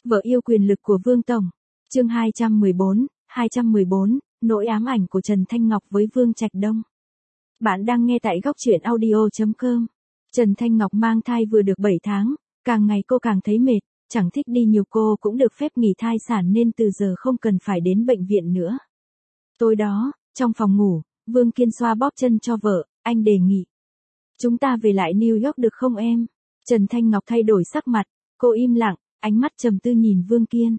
Vợ yêu quyền lực của Vương Tổng. Chương 214, nỗi ám ảnh của Trần Thanh Ngọc với Vương Trạch Đông. Bạn đang nghe tại góc truyện audio.com. Trần Thanh Ngọc mang thai vừa được 7 tháng, càng ngày cô càng thấy mệt, chẳng thích đi nhiều, cô cũng được phép nghỉ thai sản nên từ giờ không cần phải đến bệnh viện nữa. Tối đó, trong phòng ngủ, Vương Kiên xoa bóp chân cho vợ, anh đề nghị. Chúng ta về lại New York được không em? Trần Thanh Ngọc thay đổi sắc mặt, cô im lặng, ánh mắt trầm tư nhìn Vương Kiên.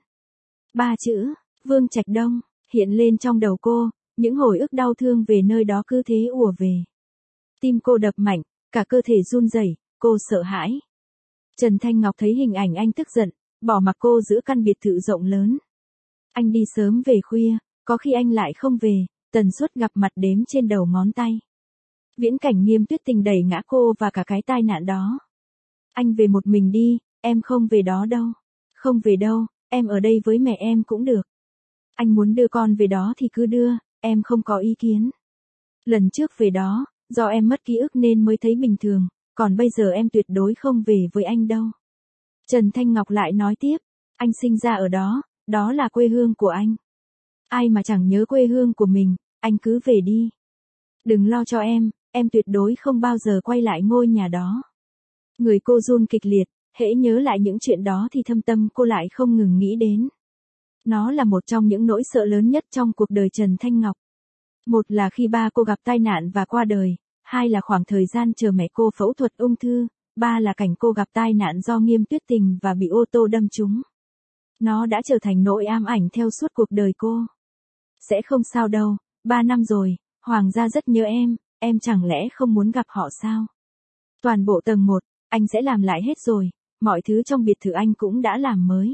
3 chữ, Vương Trạch Đông, hiện lên trong đầu cô, những hồi ức đau thương về nơi đó cứ thế ùa về. Tim cô đập mạnh, cả cơ thể run rẩy, cô sợ hãi. Trần Thanh Ngọc thấy hình ảnh anh tức giận, bỏ mặc cô giữa căn biệt thự rộng lớn. Anh đi sớm về khuya, có khi anh lại không về, tần suất gặp mặt đếm trên đầu ngón tay. Viễn cảnh Nghiêm Tuyết Tình đẩy ngã cô và cả cái tai nạn đó. Anh về một mình đi, em không về đó đâu. Không về đâu, em ở đây với mẹ em cũng được. Anh muốn đưa con về đó thì cứ đưa, em không có ý kiến. Lần trước về đó, do em mất ký ức nên mới thấy bình thường, còn bây giờ em tuyệt đối không về với anh đâu. Trần Thanh Ngọc lại nói tiếp, anh sinh ra ở đó, đó là quê hương của anh. Ai mà chẳng nhớ quê hương của mình, anh cứ về đi. Đừng lo cho em tuyệt đối không bao giờ quay lại ngôi nhà đó. Người cô run kịch liệt, hễ nhớ lại những chuyện đó thì thâm tâm cô lại không ngừng nghĩ đến. Nó là một trong những nỗi sợ lớn nhất trong cuộc đời Trần Thanh Ngọc. Một là khi ba cô gặp tai nạn và qua đời, hai là khoảng thời gian chờ mẹ cô phẫu thuật ung thư, ba là cảnh cô gặp tai nạn do Nghiêm Tuyết Tình và bị ô tô đâm trúng. Nó đã trở thành nỗi ám ảnh theo suốt cuộc đời cô. Sẽ không sao đâu, 3 năm rồi, Hoàng gia rất nhớ em chẳng lẽ không muốn gặp họ sao? Toàn bộ tầng 1, anh sẽ làm lại hết rồi, mọi thứ trong biệt thự anh cũng đã làm mới.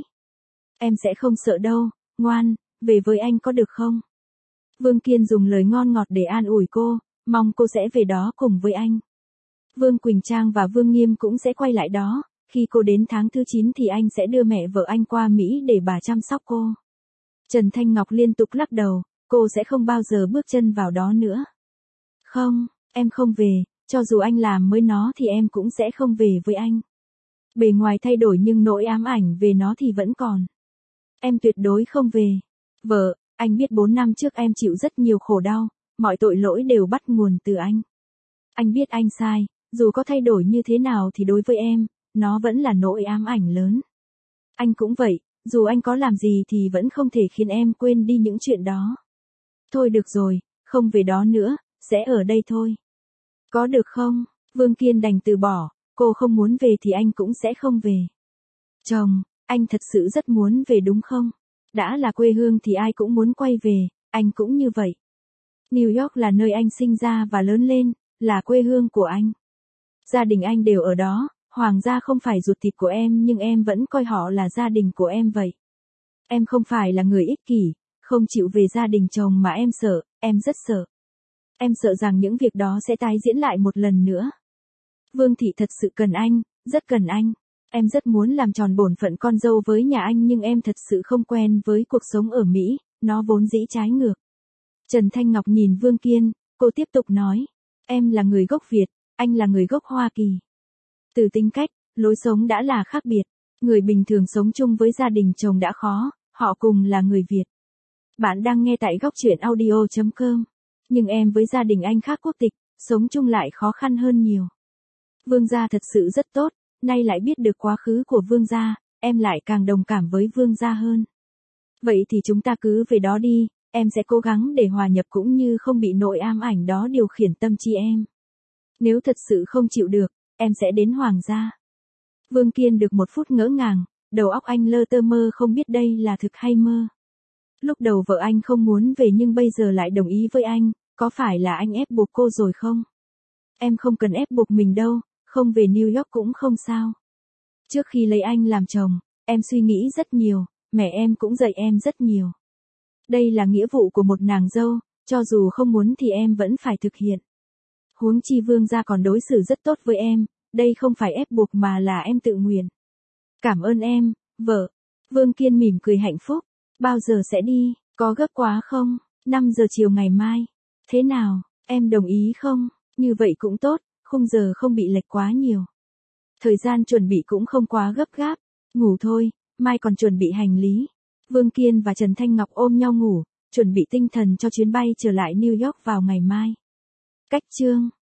Em sẽ không sợ đâu, ngoan, về với anh có được không? Vương Kiên dùng lời ngon ngọt để an ủi cô, mong cô sẽ về đó cùng với anh. Vương Quỳnh Trang và Vương Nghiêm cũng sẽ quay lại đó, khi cô đến tháng thứ 9 thì anh sẽ đưa mẹ vợ anh qua Mỹ để bà chăm sóc cô. Trần Thanh Ngọc liên tục lắc đầu, cô sẽ không bao giờ bước chân vào đó nữa. Không, em không về, cho dù anh làm mới nó thì em cũng sẽ không về với anh. Bề ngoài thay đổi nhưng nỗi ám ảnh về nó thì vẫn còn. Em tuyệt đối không về. Vợ, anh biết 4 năm trước em chịu rất nhiều khổ đau, mọi tội lỗi đều bắt nguồn từ anh. Anh biết anh sai, dù có thay đổi như thế nào thì đối với em, nó vẫn là nỗi ám ảnh lớn. Anh cũng vậy, dù anh có làm gì thì vẫn không thể khiến em quên đi những chuyện đó. Thôi được rồi, không về đó nữa, sẽ ở đây thôi. Có được không? Vương Kiên đành từ bỏ, cô không muốn về thì anh cũng sẽ không về. Chồng, anh thật sự rất muốn về đúng không? Đã là quê hương thì ai cũng muốn quay về, anh cũng như vậy. New York là nơi anh sinh ra và lớn lên, là quê hương của anh. Gia đình anh đều ở đó, Hoàng gia không phải ruột thịt của em nhưng em vẫn coi họ là gia đình của em vậy. Em không phải là người ích kỷ, không chịu về gia đình chồng mà em sợ, em rất sợ. Em sợ rằng những việc đó sẽ tái diễn lại một lần nữa. Vương Thị thật sự cần anh, rất cần anh. Em rất muốn làm tròn bổn phận con dâu với nhà anh nhưng em thật sự không quen với cuộc sống ở Mỹ, nó vốn dĩ trái ngược. Trần Thanh Ngọc nhìn Vương Kiên, cô tiếp tục nói. Em là người gốc Việt, anh là người gốc Hoa Kỳ. Từ tính cách, lối sống đã là khác biệt. Người bình thường sống chung với gia đình chồng đã khó, họ cùng là người Việt. Bạn đang nghe tại góc truyện audio.com. Nhưng em với gia đình anh khác quốc tịch, sống chung lại khó khăn hơn nhiều. Vương gia thật sự rất tốt, nay lại biết được quá khứ của Vương gia, em lại càng đồng cảm với Vương gia hơn. Vậy thì chúng ta cứ về đó đi, em sẽ cố gắng để hòa nhập cũng như không bị nỗi ám ảnh đó điều khiển tâm trí em. Nếu thật sự không chịu được, em sẽ đến Hoàng gia. Vương Kiên được một phút ngỡ ngàng, đầu óc anh lơ tơ mơ không biết đây là thực hay mơ. Lúc đầu vợ anh không muốn về nhưng bây giờ lại đồng ý với anh, có phải là anh ép buộc cô rồi không? Em không cần ép buộc mình đâu, không về New York cũng không sao. Trước khi lấy anh làm chồng, em suy nghĩ rất nhiều, mẹ em cũng dạy em rất nhiều. Đây là nghĩa vụ của một nàng dâu, cho dù không muốn thì em vẫn phải thực hiện. Huống chi Vương gia còn đối xử rất tốt với em, đây không phải ép buộc mà là em tự nguyện. Cảm ơn em, vợ. Vương Kiên mỉm cười hạnh phúc. Bao giờ sẽ đi, có gấp quá không? 5 giờ chiều ngày mai. Thế nào, em đồng ý không? Như vậy cũng tốt, khung giờ không bị lệch quá nhiều. Thời gian chuẩn bị cũng không quá gấp gáp. Ngủ thôi, mai còn chuẩn bị hành lý. Vương Kiên và Trần Thanh Ngọc ôm nhau ngủ, chuẩn bị tinh thần cho chuyến bay trở lại New York vào ngày mai. Cách chương